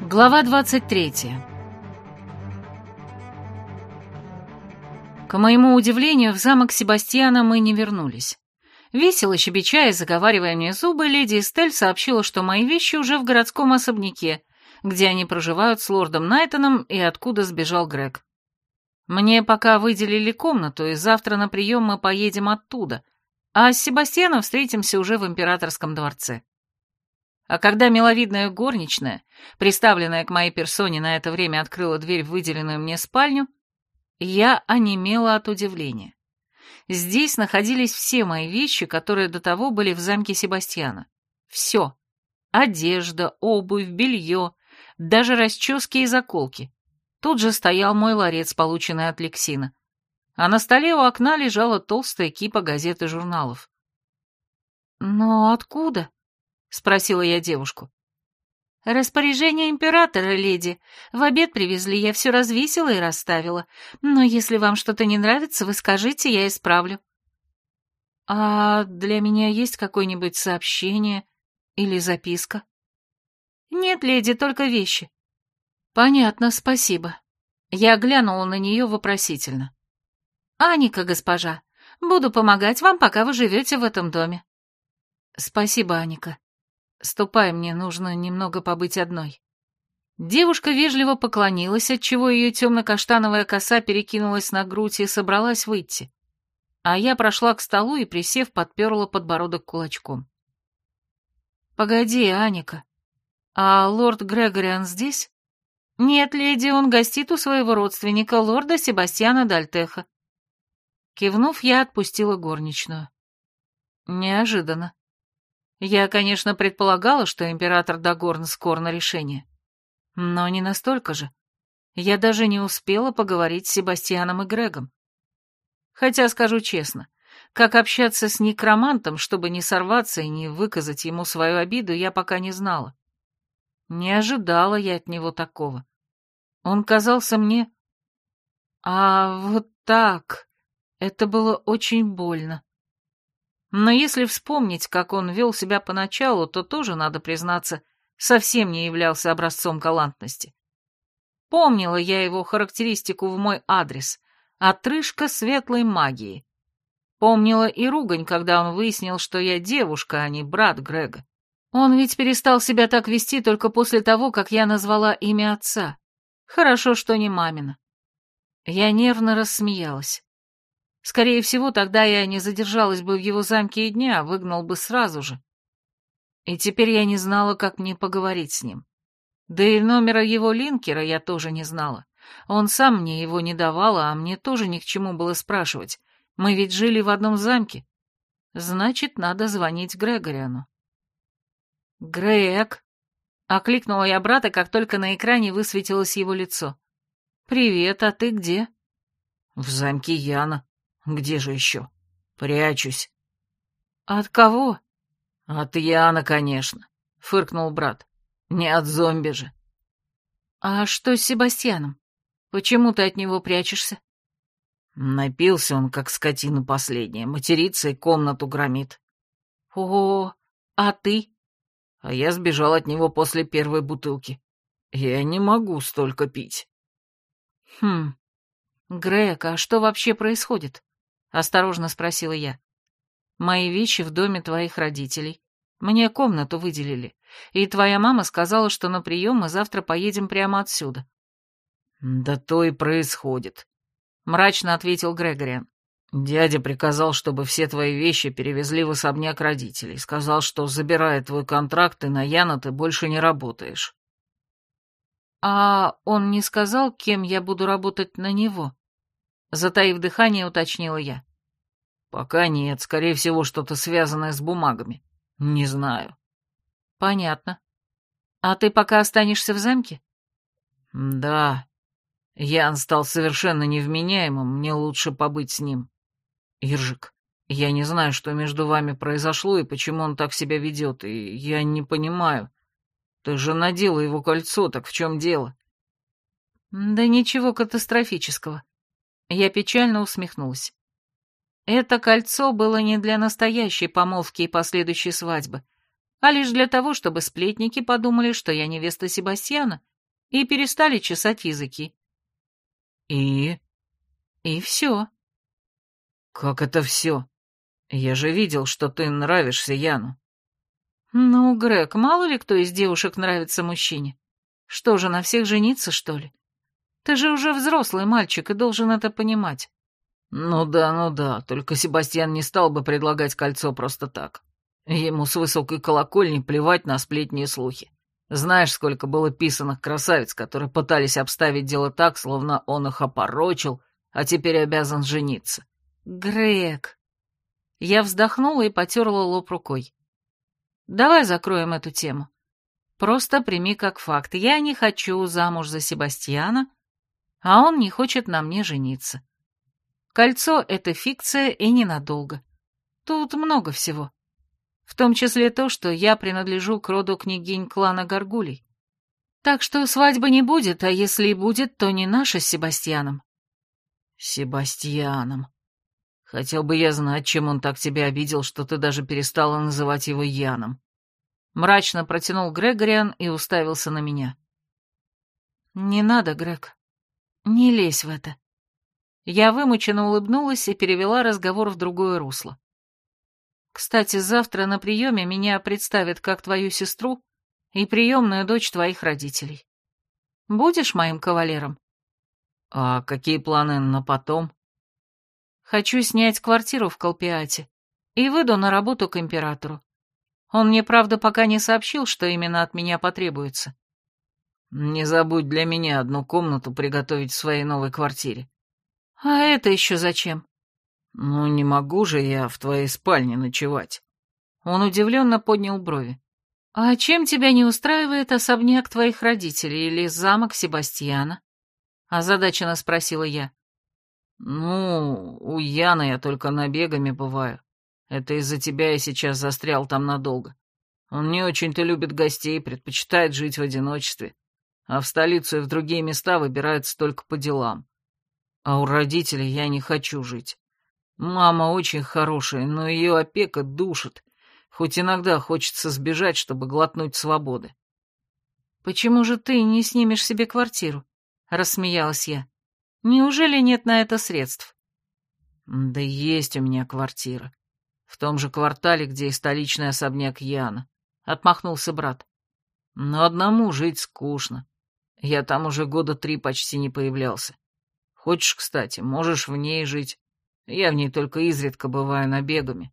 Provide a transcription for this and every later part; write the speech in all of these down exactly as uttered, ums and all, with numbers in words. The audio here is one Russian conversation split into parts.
Глава двадцать третья. К моему удивлению, в замок Себастьяна мы не вернулись. Весело щебеча и заговаривая мне зубы, леди Эстель сообщила, что мои вещи уже в городском особняке, где они проживают с лордом Найтоном и откуда сбежал Грег. Мне пока выделили комнату, и завтра на прием мы поедем оттуда, а с Себастьяном встретимся уже в императорском дворце. А когда миловидная горничная, приставленная к моей персоне, на это время открыла дверь в выделенную мне спальню, я онемела от удивления. Здесь находились все мои вещи, которые до того были в замке Себастьяна. Все. Одежда, обувь, белье, даже расчески и заколки. Тут же стоял мой ларец, полученный от Лексина. А на столе у окна лежала толстая кипа газет и журналов. «Но откуда?» — спросила я девушку. «Распоряжение императора, леди. В обед привезли, я все развесила и расставила. Но если вам что-то не нравится, вы скажите, я исправлю». «А для меня есть какое-нибудь сообщение или записка?» «Нет, леди, только вещи». «Понятно, спасибо». Я глянула на нее вопросительно. «Аника, госпожа, буду помогать вам, пока вы живете в этом доме». «Спасибо, Аника. Ступай, мне нужно немного побыть одной». Девушка вежливо поклонилась, отчего ее темно-каштановая коса перекинулась на грудь и собралась выйти. А я прошла к столу и, присев, подперла подбородок кулачком. «Погоди, Аника, а лорд Грегориан здесь?» «Нет, леди, он гостит у своего родственника, лорда Себастьяна Дальтеха». Кивнув, я отпустила горничную. Неожиданно. Я, конечно, предполагала, что император Дагорн скор на решение. Но не настолько же. Я даже не успела поговорить с Себастьяном и Грегом. Хотя, скажу честно, как общаться с некромантом, чтобы не сорваться и не выказать ему свою обиду, я пока не знала. Не ожидала я от него такого. Он казался мне... А вот так... Это было очень больно. Но если вспомнить, как он вел себя поначалу, то тоже, надо признаться, совсем не являлся образцом галантности. Помнила я его характеристику в мой адрес — отрыжка светлой магии. Помнила и ругань, когда он выяснил, что я девушка, а не брат Грега. Он ведь перестал себя так вести только после того, как я назвала имя отца. Хорошо, что не мамина. Я нервно рассмеялась. Скорее всего, тогда я не задержалась бы в его замке и дня, выгнал бы сразу же. И теперь я не знала, как мне поговорить с ним. Да и номера его линкера я тоже не знала. Он сам мне его не давал, а мне тоже ни к чему было спрашивать. Мы ведь жили в одном замке. Значит, надо звонить Грегориану. «Грег!» — окликнула я брата, как только на экране высветилось его лицо. «Привет, а ты где?» «В замке Яна. Где же еще? Прячусь». «От кого?» «От Яна, конечно», — фыркнул брат. «Не от зомби же». «А что с Себастьяном? Почему ты от него прячешься?» Напился он, как скотина последняя, матерится и комнату громит. «О, а ты?» А я сбежал от него после первой бутылки. Я не могу столько пить. «Хм, Грег, а что вообще происходит?» — осторожно спросила я. «Мои вещи в доме твоих родителей. Мне комнату выделили, и твоя мама сказала, что на прием мы завтра поедем прямо отсюда». «Да то и происходит», — мрачно ответил Грегориан. «Дядя приказал, чтобы все твои вещи перевезли в особняк родителей. Сказал, что, забирая твой контракт, и на Яна ты больше не работаешь». «А он не сказал, кем я буду работать на него?» Затаив дыхание, уточнила я. «Пока нет, скорее всего, что-то связанное с бумагами. Не знаю». «Понятно. А ты пока останешься в замке?» «Да. Ян стал совершенно невменяемым, мне лучше побыть с ним. Иржик, я не знаю, что между вами произошло и почему он так себя ведет, и я не понимаю. Ты же надела его кольцо, так в чем дело?» «Да ничего катастрофического». Я печально усмехнулась. Это кольцо было не для настоящей помолвки и последующей свадьбы, а лишь для того, чтобы сплетники подумали, что я невеста Себастьяна, и перестали чесать языки. И? И все. Как это все? Я же видел, что ты нравишься Яну. Ну, Грег, мало ли кто из девушек нравится мужчине. Что же, на всех жениться, что ли? Ты же уже взрослый мальчик и должен это понимать. Ну да, ну да, только Себастьян не стал бы предлагать кольцо просто так. Ему с высокой колокольни плевать на сплетни и слухи. Знаешь, сколько было писаных красавиц, которые пытались обставить дело так, словно он их опорочил, а теперь обязан жениться. Грег. Я вздохнула и потерла лоб рукой. Давай закроем эту тему. Просто прими как факт. Я не хочу замуж за Себастьяна, а он не хочет на мне жениться. Кольцо — это фикция и ненадолго. Тут много всего. В том числе то, что я принадлежу к роду княгинь клана Горгулей. Так что свадьбы не будет, а если и будет, то не наша с Себастьяном. Себастьяном. Хотел бы я знать, чем он так тебя обидел, что ты даже перестала называть его Яном. Мрачно протянул Грегориан и уставился на меня. Не надо, Грег. Не лезь в это. Я вымученно улыбнулась и перевела разговор в другое русло. Кстати, завтра на приеме меня представят как твою сестру и приемную дочь твоих родителей. Будешь моим кавалером? А какие планы на потом? Хочу снять квартиру в Колпиате и выйду на работу к императору. Он мне, правда, пока не сообщил, что именно от меня потребуется. Не забудь для меня одну комнату приготовить в своей новой квартире. А это еще зачем? Ну, не могу же я в твоей спальне ночевать. Он удивленно поднял брови. А чем тебя не устраивает особняк твоих родителей или замок Себастьяна? Озадаченно спросила я. Ну, у Яны я только набегами бываю. Это из-за тебя я сейчас застрял там надолго. Он не очень-то любит гостей, предпочитает жить в одиночестве, а в столицу и в другие места выбирается только по делам. А у родителей я не хочу жить. Мама очень хорошая, но ее опека душит, хоть иногда хочется сбежать, чтобы глотнуть свободы. «Почему же ты не снимешь себе квартиру?» — рассмеялась я. «Неужели нет на это средств?» «Да есть у меня квартира. В том же квартале, где и столичный особняк Яна», — отмахнулся брат. «Но одному жить скучно. Я там уже года три почти не появлялся. Хочешь, кстати, можешь в ней жить. Я в ней только изредка бываю набегами».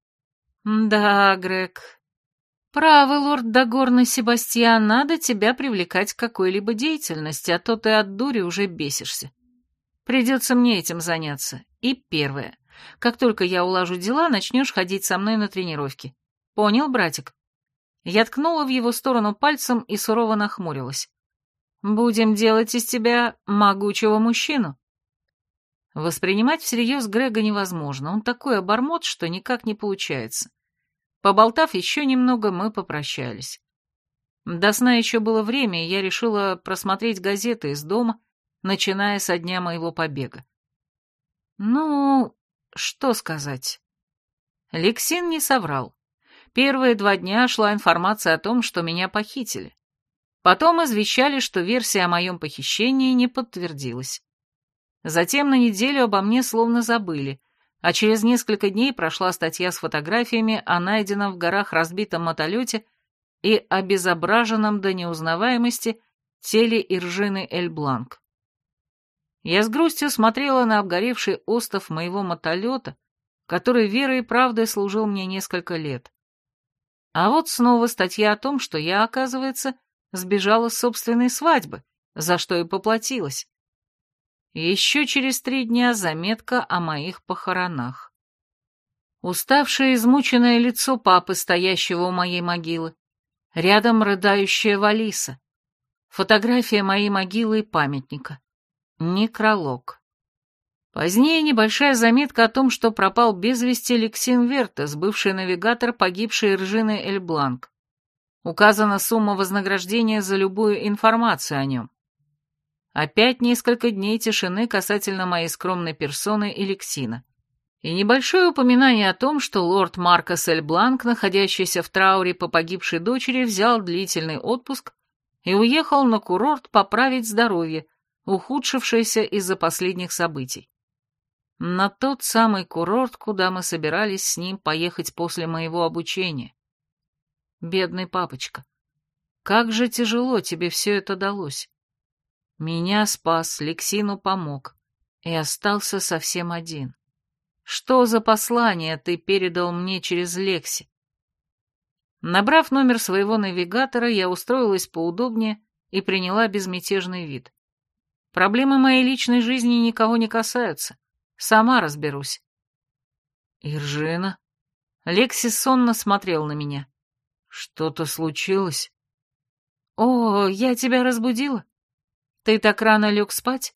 «Да, Грег. Правый лорд Дагорный Себастьян, надо тебя привлекать к какой-либо деятельности, а то ты от дури уже бесишься. Придется мне этим заняться. И первое. Как только я улажу дела, начнешь ходить со мной на тренировки. Понял, братик?» Я ткнула в его сторону пальцем и сурово нахмурилась. «Будем делать из тебя могучего мужчину». Воспринимать всерьез Грега невозможно, он такой обормот, что никак не получается. Поболтав еще немного, мы попрощались. До сна еще было время, и я решила просмотреть газеты из дома, начиная со дня моего побега. Ну, что сказать. Лексин не соврал. Первые два дня шла информация о том, что меня похитили. Потом извещали, что версия о моем похищении не подтвердилась. Затем на неделю обо мне словно забыли, а через несколько дней прошла статья с фотографиями о найденном в горах разбитом мотолете и обезображенном до неузнаваемости теле Иржины Эль-Бланк. Я с грустью смотрела на обгоревший остов моего мотолета, который верой и правдой служил мне несколько лет. А вот снова статья о том, что я, оказывается, сбежала с собственной свадьбы, за что и поплатилась. Еще через три дня заметка о моих похоронах. Уставшее, измученное лицо папы, стоящего у моей могилы. Рядом рыдающая Валиса. Фотография моей могилы и памятника. Некролог. Позднее небольшая заметка о том, что пропал без вести Лексин Вертес, бывший навигатор погибшей Иржины Эль-Бланк. Указана сумма вознаграждения за любую информацию о нем. Опять несколько дней тишины касательно моей скромной персоны и Лексина. И небольшое упоминание о том, что лорд Маркос Эль-Бланк, находящийся в трауре по погибшей дочери, взял длительный отпуск и уехал на курорт поправить здоровье, ухудшившееся из-за последних событий. На тот самый курорт, куда мы собирались с ним поехать после моего обучения. Бедный папочка, как же тяжело тебе все это далось. Меня спас, Лексину помог, и остался совсем один. Что за послание ты передал мне через Лекси? Набрав номер своего навигатора, я устроилась поудобнее и приняла безмятежный вид. Проблемы моей личной жизни никого не касаются. Сама разберусь. Иржина? Лекси сонно смотрел на меня. Что-то случилось? О, я тебя разбудила? Ты так рано лег спать?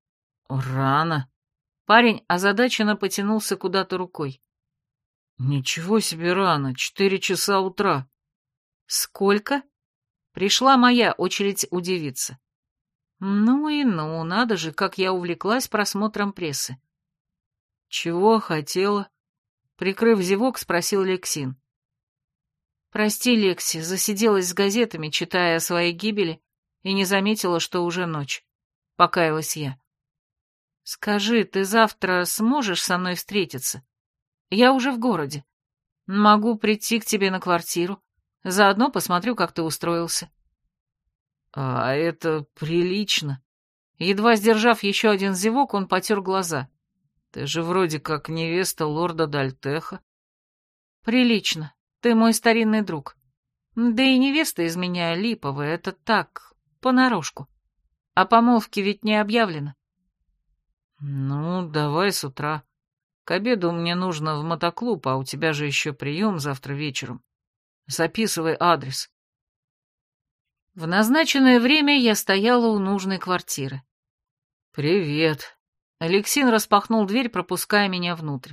Рано. Парень озадаченно потянулся куда-то рукой. Ничего себе рано, четыре часа утра. Сколько? Пришла моя очередь удивиться. Ну и ну, надо же, как я увлеклась просмотром прессы. Чего хотела? Прикрыв зевок, спросил Лексин. Прости, Лекси, засиделась с газетами, читая о своей гибели, и не заметила, что уже ночь. Покаялась я. Скажи, ты завтра сможешь со мной встретиться? Я уже в городе. Могу прийти к тебе на квартиру. Заодно посмотрю, как ты устроился. А это прилично. Едва сдержав еще один зевок, он потер глаза. Ты же вроде как невеста лорда Дальтеха. Прилично. Ты мой старинный друг. Да и невеста из меня липовая, это так, понарошку. О помолвке ведь не объявлено. Ну, давай с утра. К обеду мне нужно в мотоклуб, а у тебя же еще прием завтра вечером. Записывай адрес. В назначенное время я стояла у нужной квартиры. Привет. Алексин распахнул дверь, пропуская меня внутрь.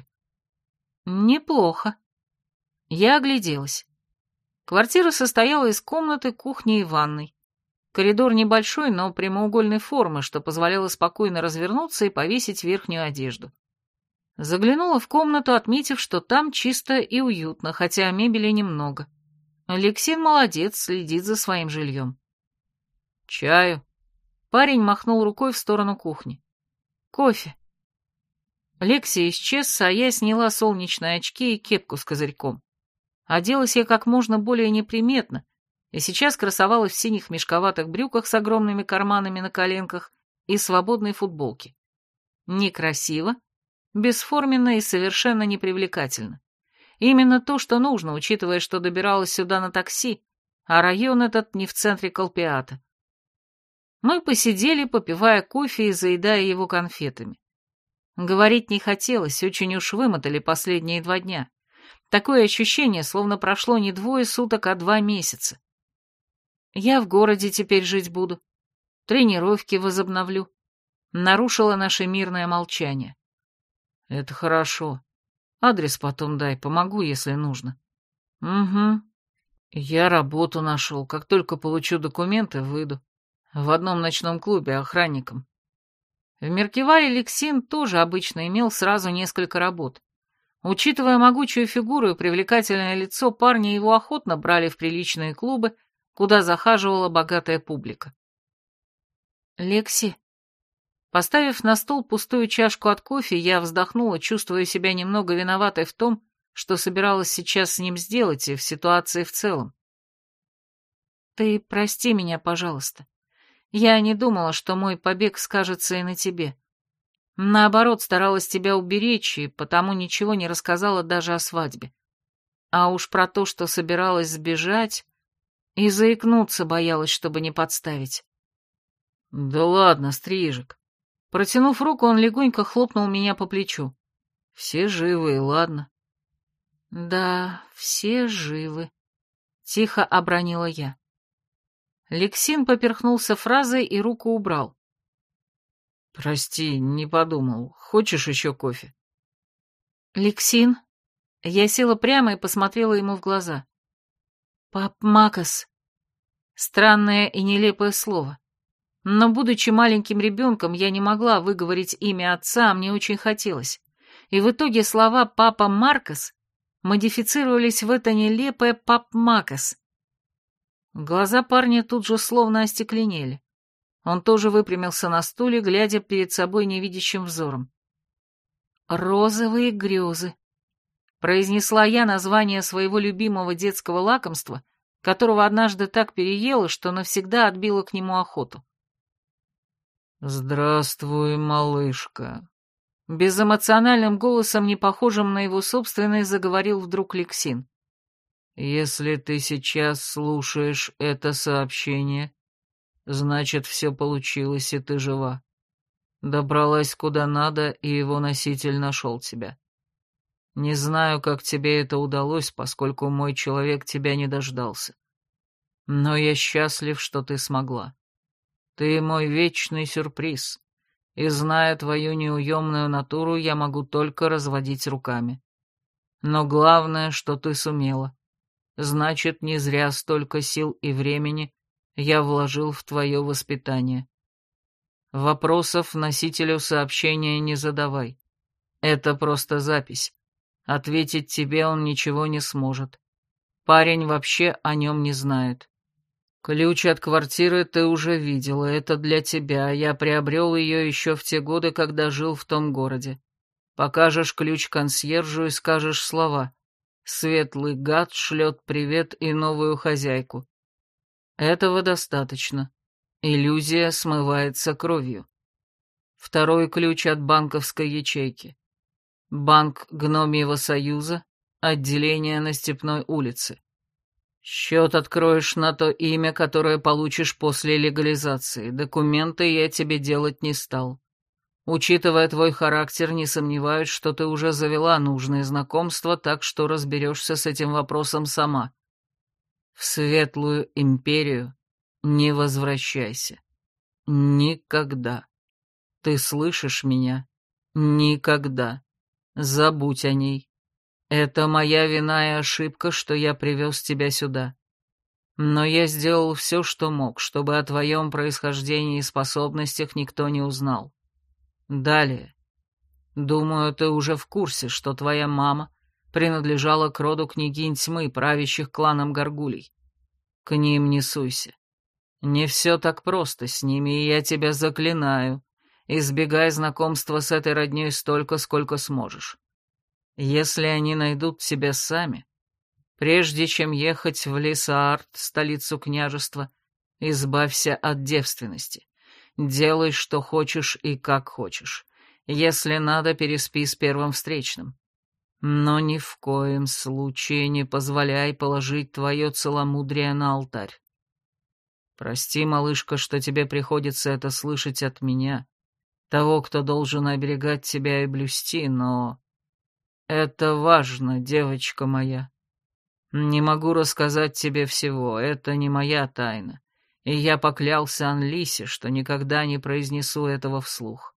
Неплохо. Я огляделась. Квартира состояла из комнаты, кухни и ванной. Коридор небольшой, но прямоугольной формы, что позволяло спокойно развернуться и повесить верхнюю одежду. Заглянула в комнату, отметив, что там чисто и уютно, хотя мебели немного. Алексин молодец, следит за своим жильем. Чаю. Парень махнул рукой в сторону кухни. Кофе. Лекси исчез, а я сняла солнечные очки и кепку с козырьком. Оделась я как можно более неприметно, и сейчас красовалась в синих мешковатых брюках с огромными карманами на коленках и свободной футболке. Некрасиво, бесформенно и совершенно непривлекательно. Именно то, что нужно, учитывая, что добиралась сюда на такси, а район этот не в центре Колпиата. Мы посидели, попивая кофе и заедая его конфетами. Говорить не хотелось, очень уж вымотали последние два дня. Такое ощущение, словно прошло не двое суток, а два месяца. Я в городе теперь жить буду. Тренировки возобновлю. Нарушила наше мирное молчание. Это хорошо. Адрес потом дай, помогу, если нужно. Угу. Я работу нашел. Как только получу документы, выйду. В одном ночном клубе охранником. В Меркеваре Лексин тоже обычно имел сразу несколько работ. Учитывая могучую фигуру и привлекательное лицо, парни его охотно брали в приличные клубы, куда захаживала богатая публика. «Лекси». Поставив на стол пустую чашку от кофе, я вздохнула, чувствуя себя немного виноватой в том, что собиралась сейчас с ним сделать и в ситуации в целом. «Ты прости меня, пожалуйста. Я не думала, что мой побег скажется и на тебе. Наоборот, старалась тебя уберечь, и потому ничего не рассказала даже о свадьбе. А уж про то, что собиралась сбежать, и заикнуться боялась, чтобы не подставить». «Да ладно, Стрижик». Протянув руку, он легонько хлопнул меня по плечу. «Все живы, и ладно». «Да, все живы», — тихо обронила я. Лексин поперхнулся фразой и руку убрал. «Прости, не подумал. Хочешь еще кофе?» «Лексин?» Я села прямо и посмотрела ему в глаза. «Пап Макас». Странное и нелепое слово. Но, будучи маленьким ребенком, я не могла выговорить имя отца, а мне очень хотелось. И в итоге слова «папа Маркос» модифицировались в это нелепое «пап Макас». Глаза парня тут же словно остекленели. Он тоже выпрямился на стуле, глядя перед собой невидящим взором. «Розовые грезы», — произнесла я название своего любимого детского лакомства, которого однажды так переела, что навсегда отбила к нему охоту. «Здравствуй, малышка», — безэмоциональным голосом, не похожим на его собственный, заговорил вдруг Лексин. «Если ты сейчас слушаешь это сообщение, значит, все получилось, и ты жива. Добралась куда надо, и его носитель нашел тебя. Не знаю, как тебе это удалось, поскольку мой человек тебя не дождался. Но я счастлив, что ты смогла. Ты мой вечный сюрприз, и, зная твою неуемную натуру, я могу только разводить руками. Но главное, что ты сумела. Значит, не зря столько сил и времени я вложил в твое воспитание. Вопросов носителю сообщения не задавай. Это просто запись. Ответить тебе он ничего не сможет. Парень вообще о нем не знает. Ключ от квартиры ты уже видела, это для тебя. Я приобрел ее еще в те годы, когда жил в том городе. Покажешь ключ консьержу и скажешь слова. Светлый гад шлет привет и новую хозяйку. Этого достаточно. Иллюзия смывается кровью. Второй ключ от банковской ячейки. Банк Гномьего Союза, отделение на Степной улице. Счет откроешь на то имя, которое получишь после легализации. Документы я тебе делать не стал. Учитывая твой характер, не сомневаюсь, что ты уже завела нужные знакомства, так что разберешься с этим вопросом сама. В Светлую Империю не возвращайся. Никогда. Ты слышишь меня? Никогда. Забудь о ней. Это моя вина и ошибка, что я привез тебя сюда. Но я сделал все, что мог, чтобы о твоем происхождении и способностях никто не узнал. Далее. Думаю, ты уже в курсе, что твоя мама принадлежала к роду княгинь тьмы, правящих кланом Горгулей. К ним не суйся. Не все так просто с ними, и я тебя заклинаю. Избегай знакомства с этой роднёй столько, сколько сможешь. Если они найдут тебя сами, прежде чем ехать в Лисаарт, столицу княжества, избавься от девственности. Делай, что хочешь и как хочешь. Если надо, переспи с первым встречным. Но ни в коем случае не позволяй положить твое целомудрие на алтарь. Прости, малышка, что тебе приходится это слышать от меня, того, кто должен оберегать тебя и блюсти, но... Это важно, девочка моя. Не могу рассказать тебе всего, это не моя тайна, и я поклялся Анлисе, что никогда не произнесу этого вслух.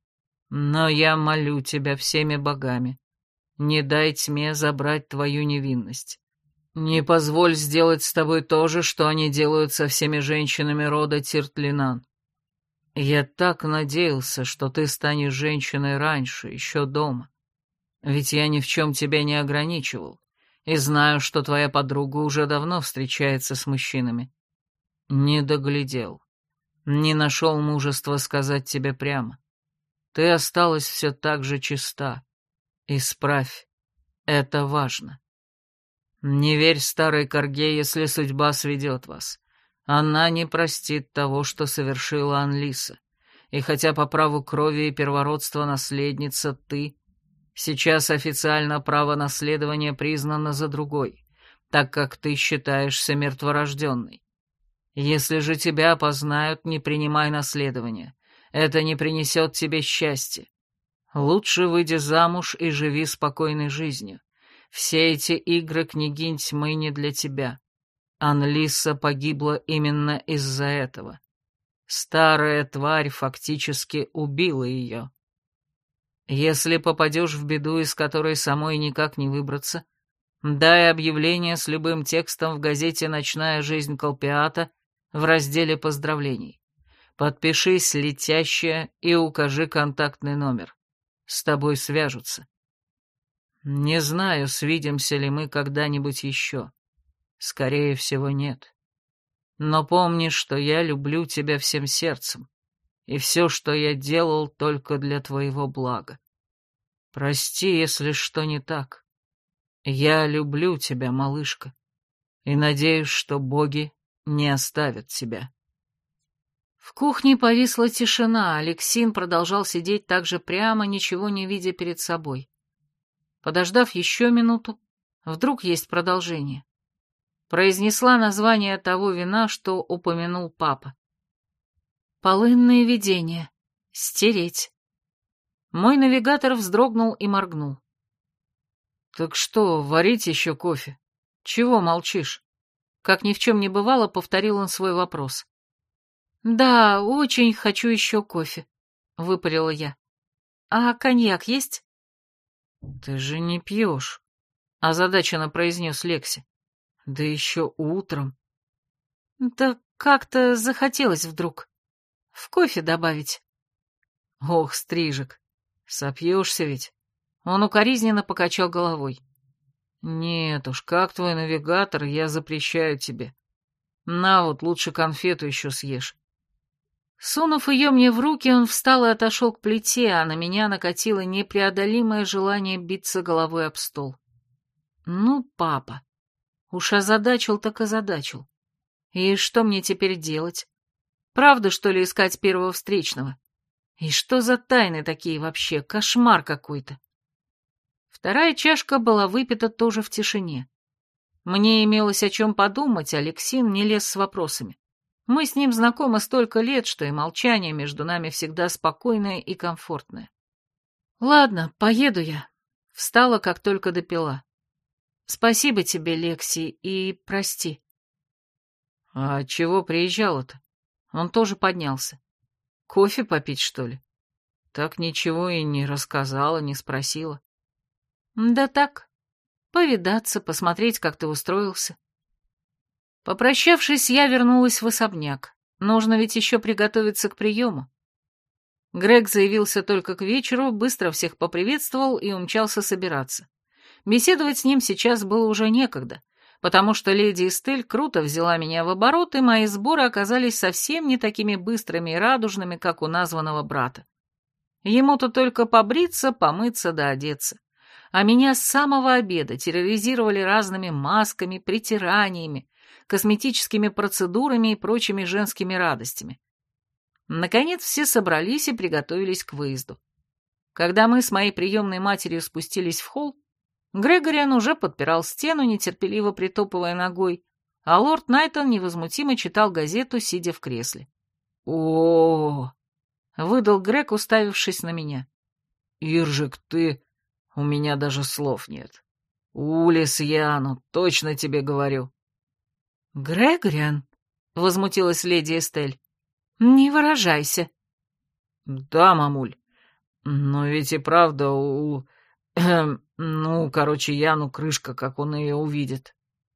Но я молю тебя всеми богами, не дай тьме забрать твою невинность. Не позволь сделать с тобой то же, что они делают со всеми женщинами рода Тиртлинан. Я так надеялся, что ты станешь женщиной раньше, еще дома. Ведь я ни в чем тебя не ограничивал, и знаю, что твоя подруга уже давно встречается с мужчинами. Не доглядел, не нашел мужества сказать тебе прямо. Ты осталась все так же чиста. Исправь, это важно. Не верь старой корге, если судьба сведет вас. Она не простит того, что совершила Анлиса. И хотя по праву крови и первородства наследница ты... Сейчас официально право наследования признано за другой, так как ты считаешься мертворожденной. Если же тебя опознают, не принимай наследование. Это не принесет тебе счастья. Лучше выйди замуж и живи спокойной жизнью. Все эти игры княгинь тьмы не для тебя. Анлиса погибла именно из-за этого. Старая тварь фактически убила ее. Если попадешь в беду, из которой самой никак не выбраться, дай объявление с любым текстом в газете «Ночная жизнь Колпиата» в разделе поздравлений. Подпишись «Летящая» и укажи контактный номер. С тобой свяжутся. Не знаю, свидимся ли мы когда-нибудь еще. Скорее всего, нет. Но помни, что я люблю тебя всем сердцем, и все, что я делал, только для твоего блага. Прости, если что не так. Я люблю тебя, малышка, и надеюсь, что боги не оставят тебя». В кухне повисла тишина, Алексин продолжал сидеть так же прямо, ничего не видя перед собой. Подождав еще минуту, вдруг есть продолжение. Произнесла название того вина, что упомянул папа. «Полынное видение. Стереть». Мой навигатор вздрогнул и моргнул. «Так что, варить еще кофе? Чего молчишь?» Как ни в чем не бывало, повторил он свой вопрос. «Да, очень хочу еще кофе», — выпалила я. «А коньяк есть?» «Ты же не пьешь», — озадаченно произнес Лекси. «Да еще утром». «Да как-то захотелось вдруг. В кофе добавить». «Ох, Стрижик, сопьешься ведь?» Он укоризненно покачал головой. «Нет уж, как твой навигатор, я запрещаю тебе. На вот, лучше конфету еще съешь». Сунув ее мне в руки, он встал и отошел к плите, а на меня накатило непреодолимое желание биться головой об стол. Ну, папа, уж озадачил так озадачил. И что мне теперь делать? Правда, что ли, искать первого встречного? И что за тайны такие вообще? Кошмар какой-то. Вторая чашка была выпита тоже в тишине. Мне имелось о чем подумать, Алексин не лез с вопросами. Мы с ним знакомы столько лет, что и молчание между нами всегда спокойное и комфортное. Ладно, поеду я. Встала, как только допила. Спасибо тебе, Лекси, и прости. А чего приезжала-то? Он тоже поднялся. Кофе попить, что ли? Так ничего и не рассказала, не спросила. Да так, повидаться, посмотреть, как ты устроился. Попрощавшись, я вернулась в особняк. Нужно ведь еще приготовиться к приему. Грег заявился только к вечеру, быстро всех поприветствовал и умчался собираться. Беседовать с ним сейчас было уже некогда, потому что леди Эстель круто взяла меня в оборот, и мои сборы оказались совсем не такими быстрыми и радужными, как у названного брата. Ему-то только побриться, помыться да одеться. А меня с самого обеда терроризировали разными масками, притираниями, косметическими процедурами и прочими женскими радостями. Наконец все собрались и приготовились к выезду. Когда мы с моей приемной матерью спустились в холл, Грегориан уже подпирал стену, нетерпеливо притопывая ногой, а лорд Найтон невозмутимо читал газету, сидя в кресле. «О-о-о!» — выдал Грег, уставившись на меня. «Иржик, ты... У меня даже слов нет. Улис Яну, точно тебе говорю». «Грегориан?» — возмутилась леди Эстель. «Не выражайся». «Да, мамуль, но ведь и правда у... Эм, ну, короче, Яну крышка, как он ее увидит».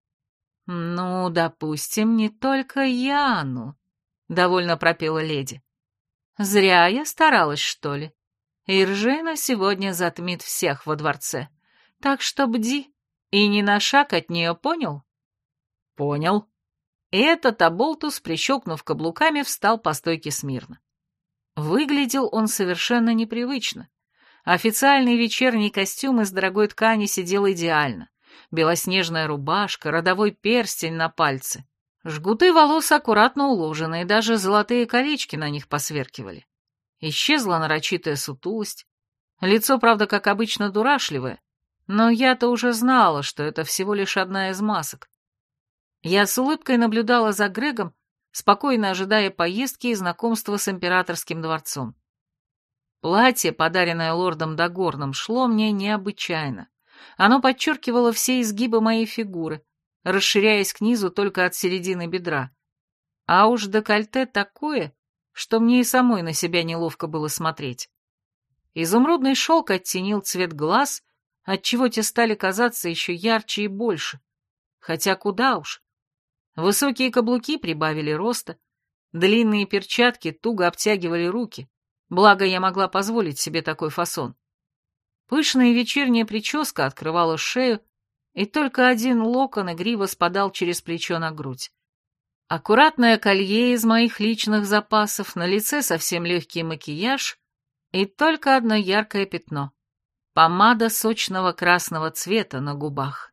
«Ну, допустим, не только Яну», — довольно пропела леди. «Зря я старалась, что ли? Иржина сегодня затмит всех во дворце, так что бди, и ни на шаг от нее, понял?» «Понял». И этот оболтус, прищелкнув каблуками, встал по стойке смирно. Выглядел он совершенно непривычно. Официальный вечерний костюм из дорогой ткани сидел идеально. Белоснежная рубашка, родовой перстень на пальце. Жгуты волос аккуратно уложены, и даже золотые колечки на них посверкивали. Исчезла нарочитая сутулость. Лицо, правда, как обычно, дурашливое, но я-то уже знала, что это всего лишь одна из масок. Я с улыбкой наблюдала за Грегом, спокойно ожидая поездки и знакомства с императорским дворцом. Платье, подаренное лордом Дагорном, шло мне необычайно. Оно подчеркивало все изгибы моей фигуры, расширяясь к низу только от середины бедра. А уж декольте такое, что мне и самой на себя неловко было смотреть. Изумрудный шелк оттенил цвет глаз, отчего те стали казаться еще ярче и больше. Хотя куда уж. Высокие каблуки прибавили роста, длинные перчатки туго обтягивали руки, благо я могла позволить себе такой фасон. Пышная вечерняя прическа открывала шею, и только один локон игриво спадал через плечо на грудь. Аккуратное колье из моих личных запасов, на лице совсем легкий макияж и только одно яркое пятно — помада сочного красного цвета на губах.